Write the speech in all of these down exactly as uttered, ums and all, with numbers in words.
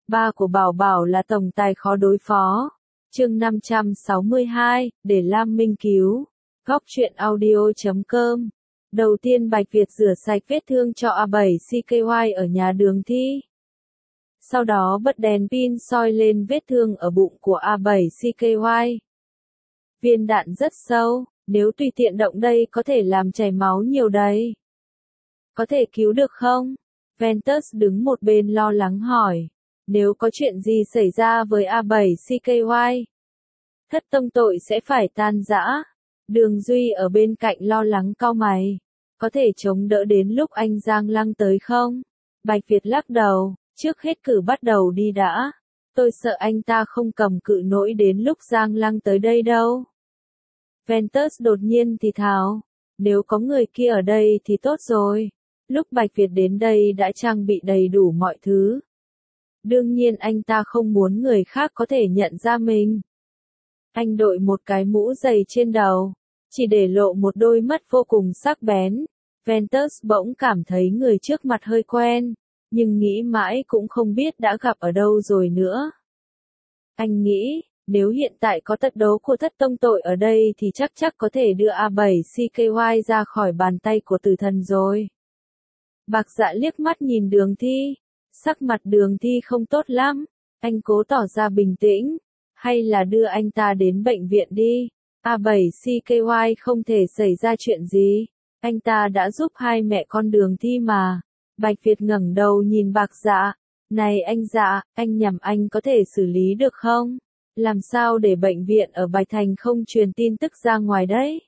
Ba của Bảo Bảo là tổng tài khó đối phó. Chương năm trăm sáu mươi hai, để Lam Minh cứu. Góc truyện audio chấm com. Đầu tiên Bạch Việt rửa sạch vết thương cho A bảy C K Y ở nhà Đường Thi. Sau đó bật đèn pin soi lên vết thương ở bụng của A bảy C K Y. Viên đạn rất sâu, nếu tùy tiện động đây có thể làm chảy máu nhiều đấy. Có thể cứu được không? Ventus đứng một bên lo lắng hỏi. Nếu có chuyện gì xảy ra với A bảy C K Y, thất tông tội sẽ phải tan rã. Đường Duy ở bên cạnh lo lắng cau mày. Có thể chống đỡ đến lúc anh Giang Lăng tới không? Bạch Việt lắc đầu, trước hết cử bắt đầu đi đã. Tôi sợ anh ta không cầm cự nổi đến lúc Giang Lăng tới đây đâu. Ventus đột nhiên thì thào. Nếu có người kia ở đây thì tốt rồi. Lúc Bạch Việt đến đây đã trang bị đầy đủ mọi thứ. Đương nhiên anh ta không muốn người khác có thể nhận ra mình. Anh đội một cái mũ dày trên đầu, chỉ để lộ một đôi mắt vô cùng sắc bén. Ventus bỗng cảm thấy người trước mặt hơi quen, nhưng nghĩ mãi cũng không biết đã gặp ở đâu rồi nữa. Anh nghĩ, nếu hiện tại có tật đấu của thất tông tội ở đây thì chắc chắc có thể đưa A bảy C K Y ra khỏi bàn tay của tử thần rồi. Bạc Dạ liếc mắt nhìn Đường Thi. Sắc mặt Đường Thi không tốt lắm. Anh cố tỏ ra bình tĩnh. Hay là đưa anh ta đến bệnh viện đi. A bảy C K Y không thể xảy ra chuyện gì. Anh ta đã giúp hai mẹ con Đường Thi mà. Bạch Việt ngẩng đầu nhìn Bạc Dạ. Này anh Dạ, anh nhầm anh có thể xử lý được không? Làm sao để bệnh viện ở Bạch Thành không truyền tin tức ra ngoài đấy?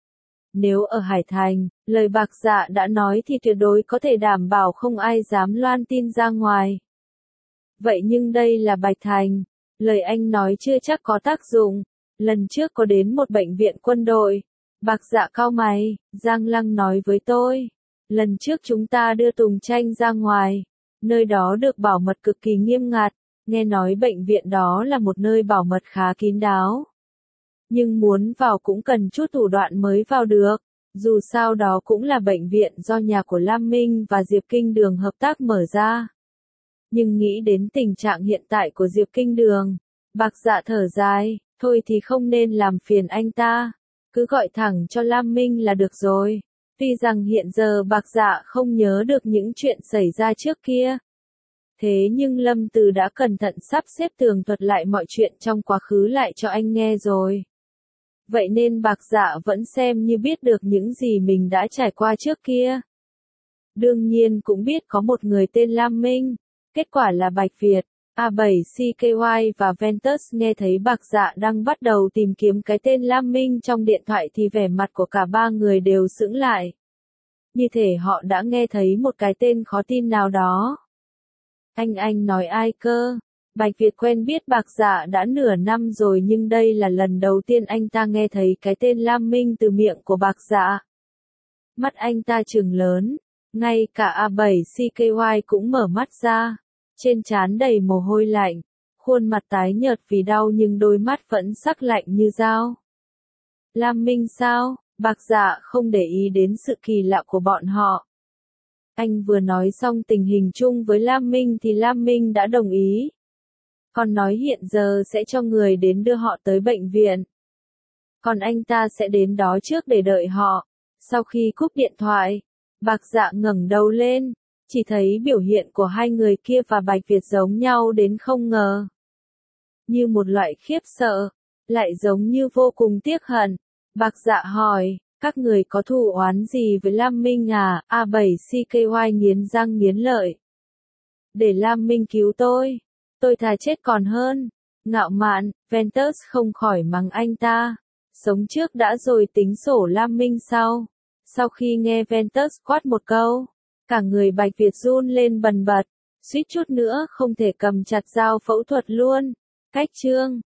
Nếu ở Hải Thành, lời Bạc Dạ đã nói thì tuyệt đối có thể đảm bảo không ai dám loan tin ra ngoài. Vậy nhưng đây là Bạch Thành, lời anh nói chưa chắc có tác dụng. Lần trước có đến một bệnh viện quân đội. Bạc Dạ cau mày, Giang Lăng nói với tôi. Lần trước chúng ta đưa Tùng Tranh ra ngoài. Nơi đó được bảo mật cực kỳ nghiêm ngặt. Nghe nói bệnh viện đó là một nơi bảo mật khá kín đáo. Nhưng muốn vào cũng cần chút thủ đoạn mới vào được. Dù sao đó cũng là bệnh viện do nhà của Lam Minh và Diệp Kinh Đường hợp tác mở ra. Nhưng nghĩ đến tình trạng hiện tại của Diệp Kinh Đường, Bạc Dạ thở dài, thôi thì không nên làm phiền anh ta. Cứ gọi thẳng cho Lam Minh là được rồi. Tuy rằng hiện giờ Bạc Dạ không nhớ được những chuyện xảy ra trước kia. Thế nhưng Lâm Từ đã cẩn thận sắp xếp tường thuật lại mọi chuyện trong quá khứ lại cho anh nghe rồi. Vậy nên Bạc Dạ vẫn xem như biết được những gì mình đã trải qua trước kia. Đương nhiên cũng biết có một người tên Lam Minh. Kết quả là Bạch Việt, A bảy C K Y và Ventus nghe thấy Bạc Dạ đang bắt đầu tìm kiếm cái tên Lam Minh trong điện thoại thì vẻ mặt của cả ba người đều sững lại. Như thể họ đã nghe thấy một cái tên khó tin nào đó. Anh anh nói ai cơ? Bạch Việt quen biết Bạc Dạ đã nửa năm rồi nhưng đây là lần đầu tiên anh ta nghe thấy cái tên Lam Minh từ miệng của Bạc Dạ. Mắt anh ta trừng lớn, ngay cả A bảy C K Y cũng mở mắt ra, trên trán đầy mồ hôi lạnh, khuôn mặt tái nhợt vì đau nhưng đôi mắt vẫn sắc lạnh như dao. Lam Minh sao? Bạc Dạ không để ý đến sự kỳ lạ của bọn họ. Anh vừa nói xong tình hình chung với Lam Minh thì Lam Minh đã đồng ý. Còn nói hiện giờ sẽ cho người đến đưa họ tới bệnh viện. Còn anh ta sẽ đến đó trước để đợi họ. Sau khi cúp điện thoại, Bạc Dạ ngẩng đầu lên, chỉ thấy biểu hiện của hai người kia và Bạch Việt giống nhau đến không ngờ. Như một loại khiếp sợ, lại giống như vô cùng tiếc hận. Bạc Dạ hỏi, các người có thù oán gì với Lam Minh à? A bảy C K Y nghiến răng nghiến lợi. Để Lam Minh cứu tôi. Tôi thà chết còn hơn. Ngạo mạn, Ventus không khỏi mắng anh ta. Sống trước đã rồi tính sổ Lam Minh sau. Sau khi nghe Ventus quát một câu, cả người Bạch Việt run lên bần bật, suýt chút nữa không thể cầm chặt dao phẫu thuật luôn. Cách chương